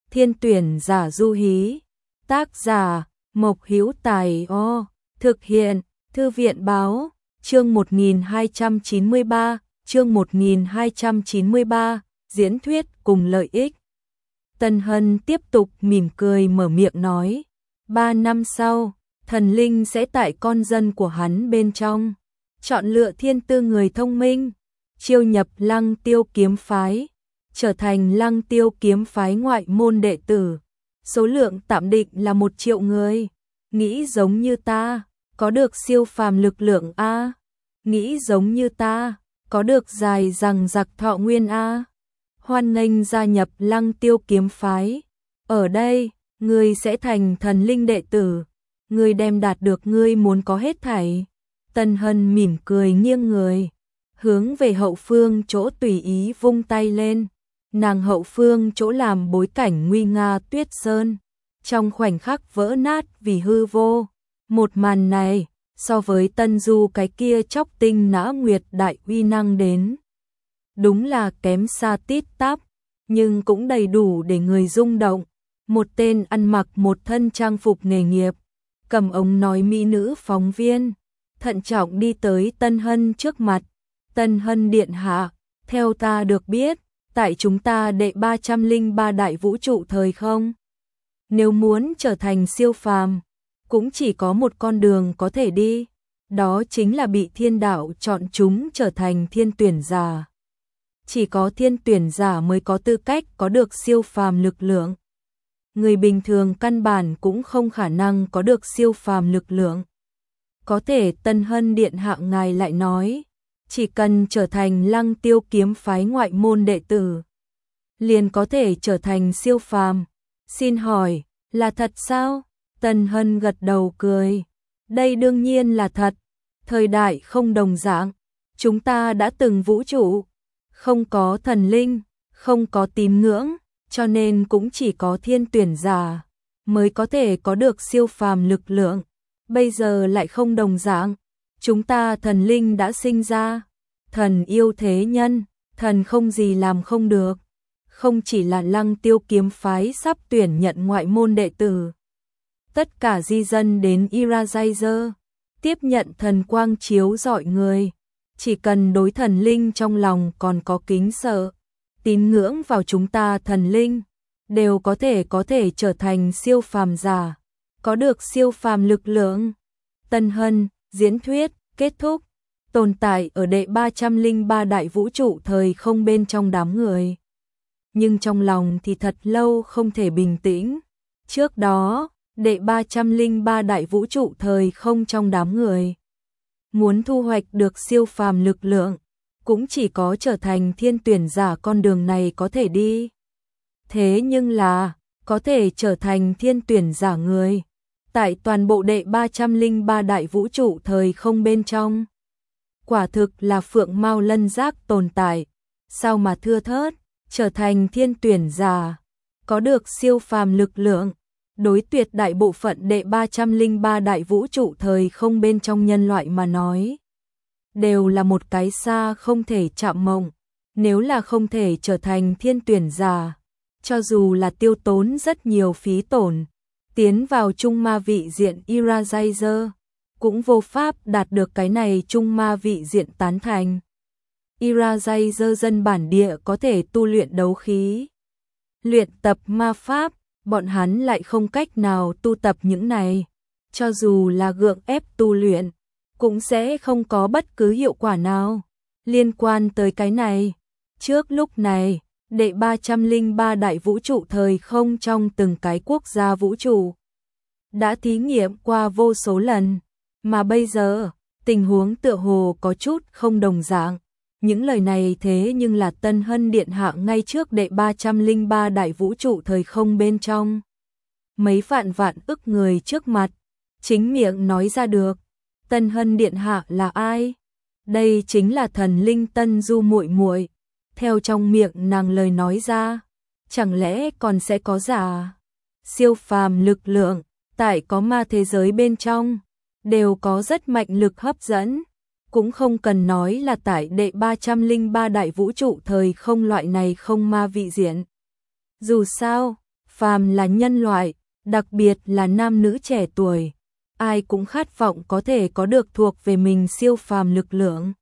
Thiên tuyển giả du hí. Tác giả Mộc Hữu Tài. Thực hiện Thư viện báo. Chương 1293, chương 1293, diễn thuyết cùng lợi ích. Tân Hân tiếp tục mỉm cười mở miệng nói, 3 năm sau, thần linh sẽ tại con dân của hắn bên trong, chọn lựa thiên tư người thông minh, chiêu nhập Lăng Tiêu kiếm phái, trở thành Lăng Tiêu kiếm phái ngoại môn đệ tử. Số lượng tạm định là 1 triệu người. Nghĩ giống như ta, có được siêu phàm lực lượng a? Nghĩ giống như ta, có được dài rằng giặc thọ nguyên a? Hoan nghênh gia nhập Lăng Tiêu kiếm phái. Ở đây, ngươi sẽ thành thần linh đệ tử, ngươi đem đạt được ngươi muốn có hết thảy. Tân Hân mỉm cười nghiêng người, hướng về hậu phương chỗ tùy ý vung tay lên. Nàng hậu phương chỗ làm bối cảnh nguy nga tuyết sơn, trong khoảnh khắc vỡ nát vì hư vô. Một màn này, so với Tân Du cái kia chóc tinh nã nguyệt đại uy năng đến, đúng là kém xa tít tắp, nhưng cũng đầy đủ để người rung động. Một tên ăn mặc một thân trang phục nghề nghiệp, cầm ống nói mỹ nữ phóng viên, thận trọng đi tới Tân Hân trước mặt. Tân Hân điện hạ, theo ta được biết, tại chúng ta đệ 303 đại vũ trụ thời không, nếu muốn trở thành siêu phàm, cũng chỉ có một con đường có thể đi, đó chính là bị thiên đạo chọn chúng trở thành thiên tuyển giả. Chỉ có thiên tuyển giả mới có tư cách có được siêu phàm lực lượng. Người bình thường căn bản cũng không khả năng có được siêu phàm lực lượng. Có thể Tân Hân điện hạ ngài lại nói, chỉ cần trở thành Lăng Tiêu kiếm phái ngoại môn đệ tử, liền có thể trở thành siêu phàm. Xin hỏi, là thật sao? Tân Hân gật đầu cười. Đây đương nhiên là thật. Thời đại không đồng dạng, chúng ta đã từng vũ trụ, không có thần linh, không có tín ngưỡng, cho nên cũng chỉ có thiên tuyển giả mới có thể có được siêu phàm lực lượng. Bây giờ lại không đồng dạng, chúng ta thần linh đã sinh ra, thần yêu thế nhân, thần không gì làm không được. Không chỉ là Lăng Tiêu kiếm phái sắp tuyển nhận ngoại môn đệ tử, tất cả di dân đến Irajazer tiếp nhận thần quang chiếu rọi người, chỉ cần đối thần linh trong lòng còn có kính sợ, tín ngưỡng vào chúng ta thần linh, đều có thể trở thành siêu phàm giả, có được siêu phàm lực lượng. Tân Hân, diễn thuyết kết thúc. Tồn tại ở đệ 303 đại vũ trụ thời không bên trong đám người, nhưng trong lòng thì thật lâu không thể bình tĩnh. Trước đó, đệ 303 đại vũ trụ thời không trong đám người, muốn thu hoạch được siêu phàm lực lượng, cũng chỉ có trở thành thiên tuyển giả con đường này có thể đi. Thế nhưng là, có thể trở thành thiên tuyển giả người, tại toàn bộ đệ 303 đại vũ trụ thời không bên trong, quả thực là phượng mao lân giác tồn tại, sao mà thưa thớt. Trở thành thiên tuyển giả, có được siêu phàm lực lượng, đối tuyệt đại bộ phận đệ 303 đại vũ trụ thời không bên trong nhân loại mà nói, đều là một cái xa không thể chạm mộng. Nếu là không thể trở thành thiên tuyển giả, cho dù là tiêu tốn rất nhiều phí tổn, tiến vào trung ma vị diện Irajazer, cũng vô pháp đạt được cái này trung ma vị diện tán thành. Irajazer dân bản địa có thể tu luyện đấu khí, luyện tập ma pháp, bọn hắn lại không cách nào tu tập những này. Cho dù là gượng ép tu luyện, cũng sẽ không có bất cứ hiệu quả nào liên quan tới cái này. Trước lúc này, đệ 303 đại vũ trụ thời không trong từng cái quốc gia vũ trụ đã thí nghiệm qua vô số lần, mà bây giờ, tình huống tựa hồ có chút không đồng dạng. Những lời này thế nhưng là Tân Hân điện hạ ngay trước đệ 303 đại vũ trụ thời không bên trong, mấy vạn ức người trước mặt, chính miệng nói ra được. Tân Hân điện hạ là ai? Đây chính là thần linh Tân Du muội muội. Theo trong miệng nàng lời nói ra, chẳng lẽ còn sẽ có giả siêu phàm lực lượng, tại có ma thế giới bên trong, đều có rất mạnh lực hấp dẫn. Cũng không cần nói là tại đệ 303 đại vũ trụ thời không loại này không ma vị diện. Dù sao, phàm là nhân loại, đặc biệt là nam nữ trẻ tuổi, ai cũng khát vọng có thể có được thuộc về mình siêu phàm lực lượng.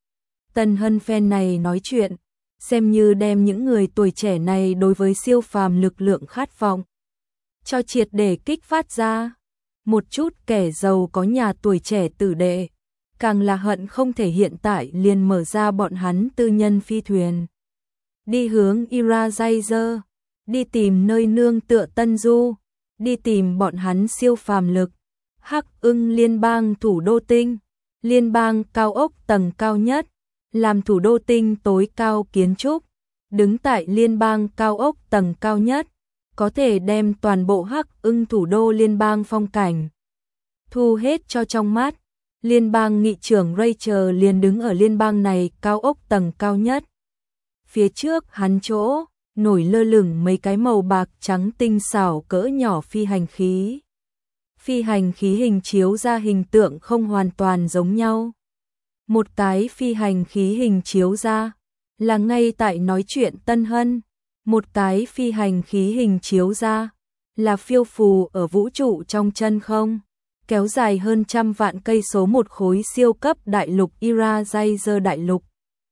Tân Hân phen này nói chuyện, xem như đem những người tuổi trẻ này đối với siêu phàm lực lượng khát vọng cho triệt để kích phát ra. Một chút kẻ giàu có nhà tuổi trẻ tử đệ, càng là hận không thể hiện tại liền mở ra bọn hắn tư nhân phi thuyền. Đi hướng Irajazer, đi tìm nơi nương tựa Tân Du, đi tìm bọn hắn siêu phàm lực. Hắc Ưng liên bang thủ đô tinh, liên bang cao ốc tầng cao nhất, làm thủ đô tinh tối cao kiến trúc, đứng tại liên bang cao ốc tầng cao nhất, có thể đem toàn bộ Hắc Ưng thủ đô liên bang phong cảnh thu hết cho trong mắt. Liên bang nghị trưởng Rachel liền đứng ở liên bang này cao ốc tầng cao nhất. Phía trước hắn chỗ, nổi lơ lửng mấy cái màu bạc trắng tinh xảo cỡ nhỏ phi hành khí. Phi hành khí hình chiếu ra hình tượng không hoàn toàn giống nhau. Một cái phi hành khí hình chiếu ra là ngay tại nói chuyện Tân Hân. Một cái phi hành khí hình chiếu ra là phiêu phù ở vũ trụ trong chân không, kéo dài hơn 100 vạn cây số một khối siêu cấp đại lục Irajazer đại lục.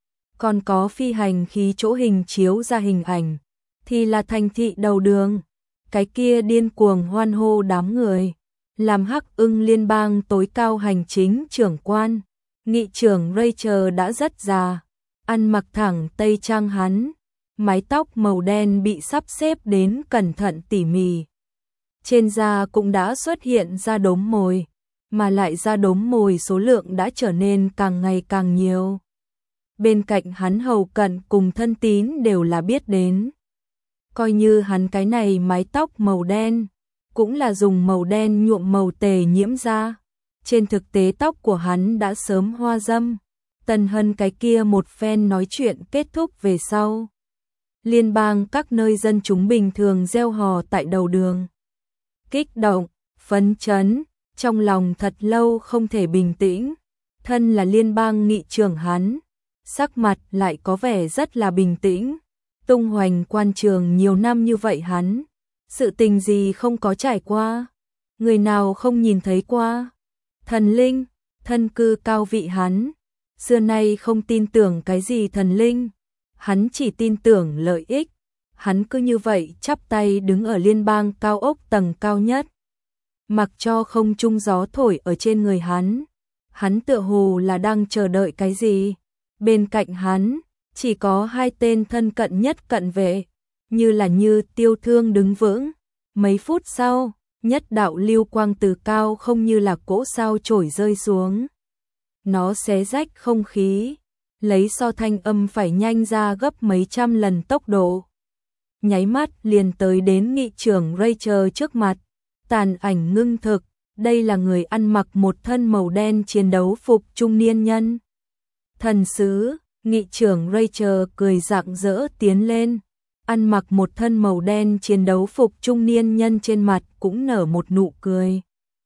Còn có phi hành khí chỗ hình chiếu ra hình ảnh thì là thành thị đầu đường, cái kia điên cuồng hoan hô đám người, làm Hắc Ưng liên bang tối cao hành chính trưởng quan, nghị trưởng Rachel đã rất già, ăn mặc thẳng tây trang hắn, mái tóc màu đen bị sắp xếp đến cẩn thận tỉ mỉ. Trên da cũng đã xuất hiện da đốm mồi, mà lại da đốm mồi số lượng đã trở nên càng ngày càng nhiều. Bên cạnh hắn hầu cận cùng thân tín đều là biết đến. Coi như hắn cái này mái tóc màu đen, cũng là dùng màu đen nhuộm màu tề nhiễm ra. Trên thực tế tóc của hắn đã sớm hoa dâm. Tân Hân cái kia một phen nói chuyện kết thúc về sau. Liên bang các nơi dân chúng bình thường reo hò tại đầu đường. Kích động, phấn chấn, trong lòng thật lâu không thể bình tĩnh. Thân là liên bang nghị trưởng hắn, sắc mặt lại có vẻ rất là bình tĩnh. Tung hoành quan trường nhiều năm như vậy hắn, sự tình gì không có trải qua, người nào không nhìn thấy qua. Thần linh, thân cư cao vị hắn, xưa nay không tin tưởng cái gì thần linh, hắn chỉ tin tưởng lợi ích. Hắn cứ như vậy chắp tay đứng ở liên bang cao ốc tầng cao nhất, mặc cho không trung gió thổi ở trên người hắn. Hắn tựa hồ là đang chờ đợi cái gì. Bên cạnh hắn chỉ có hai tên thân cận nhất cận vệ, như Tiêu Thương đứng vững. Mấy phút sau, nhất đạo lưu quang từ cao không như là cỗ sao chổi rơi xuống. Nó xé rách không khí, lấy so thanh âm phải nhanh ra gấp mấy trăm lần tốc độ. Nháy mắt liền tới đến nghị trưởng Rachel trước mặt, tàn ảnh ngưng thực, đây là người ăn mặc một thân màu đen chiến đấu phục trung niên nhân. Thần sứ, nghị trưởng Rachel cười rạng rỡ tiến lên, ăn mặc một thân màu đen chiến đấu phục trung niên nhân trên mặt cũng nở một nụ cười.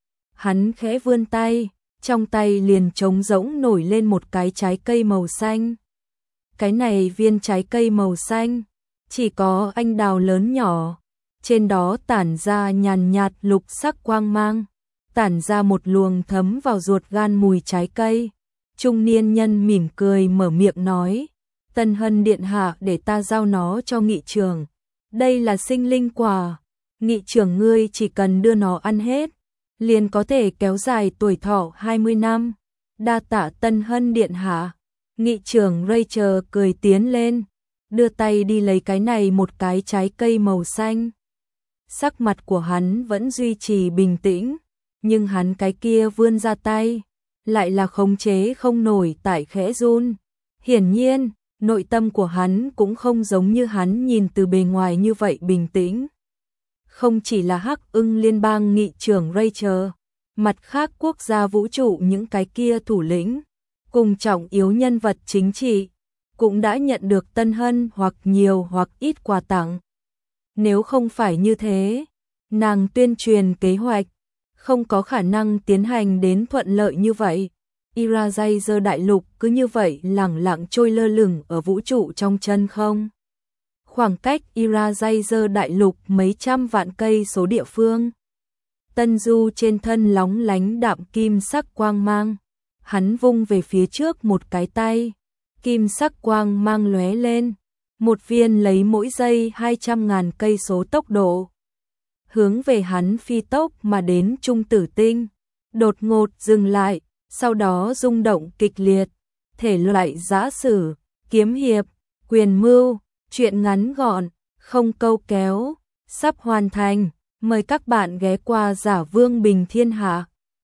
Hắn khẽ vươn tay, trong tay liền trống rỗng nổi lên một cái trái cây màu xanh. Cái này viên trái cây màu xanh, chỉ có anh đào lớn nhỏ, trên đó tản ra nhàn nhạt lục sắc quang mang, tản ra một luồng thấm vào ruột gan mùi trái cây. Trung niên nhân mỉm cười mở miệng nói, Tân Hân điện hạ để ta giao nó cho nghị trưởng. Đây là sinh linh quả, nghị trưởng ngươi chỉ cần đưa nó ăn hết, liền có thể kéo dài tuổi thọ 20 năm. Đa tạ Tân Hân điện hạ. Nghị trưởng Rachel cười tiến lên, đưa tay đi lấy cái này một cái trái cây màu xanh. Sắc mặt của hắn vẫn duy trì bình tĩnh, nhưng hắn cái kia vươn ra tay, lại là khống chế không nổi tại khẽ run. Hiển nhiên, nội tâm của hắn cũng không giống như hắn nhìn từ bề ngoài như vậy bình tĩnh. Không chỉ là Hắc Ưng liên bang nghị trưởng Rachel, mặt khác quốc gia vũ trụ những cái kia thủ lĩnh, cùng trọng yếu nhân vật chính trị, cũng đã nhận được Tân Hân hoặc nhiều hoặc ít quà tặng. Nếu không phải như thế, nàng tuyên truyền kế hoạch không có khả năng tiến hành đến thuận lợi như vậy. Irajazer đại lục cứ như vậy lẳng lặng trôi lơ lửng ở vũ trụ trong chân không. khoảng cách Irajazer đại lục mấy trăm vạn cây số địa phương. Tân Du trên thân lóng lánh đạm kim sắc quang mang, hắn vung về phía trước một cái tay, kim sắc quang mang lóe lên, một viên lấy mỗi giây 200.000 cây số tốc độ, hướng về hắn phi tốc mà đến Trung Tử Tinh, đột ngột dừng lại, sau đó rung động kịch liệt, thể loại giã sử, kiếm hiệp, quyền mưu, truyện ngắn gọn, không câu kéo, sắp hoàn thành, mời các bạn ghé qua Giả Vương Bình Thiên Hạ.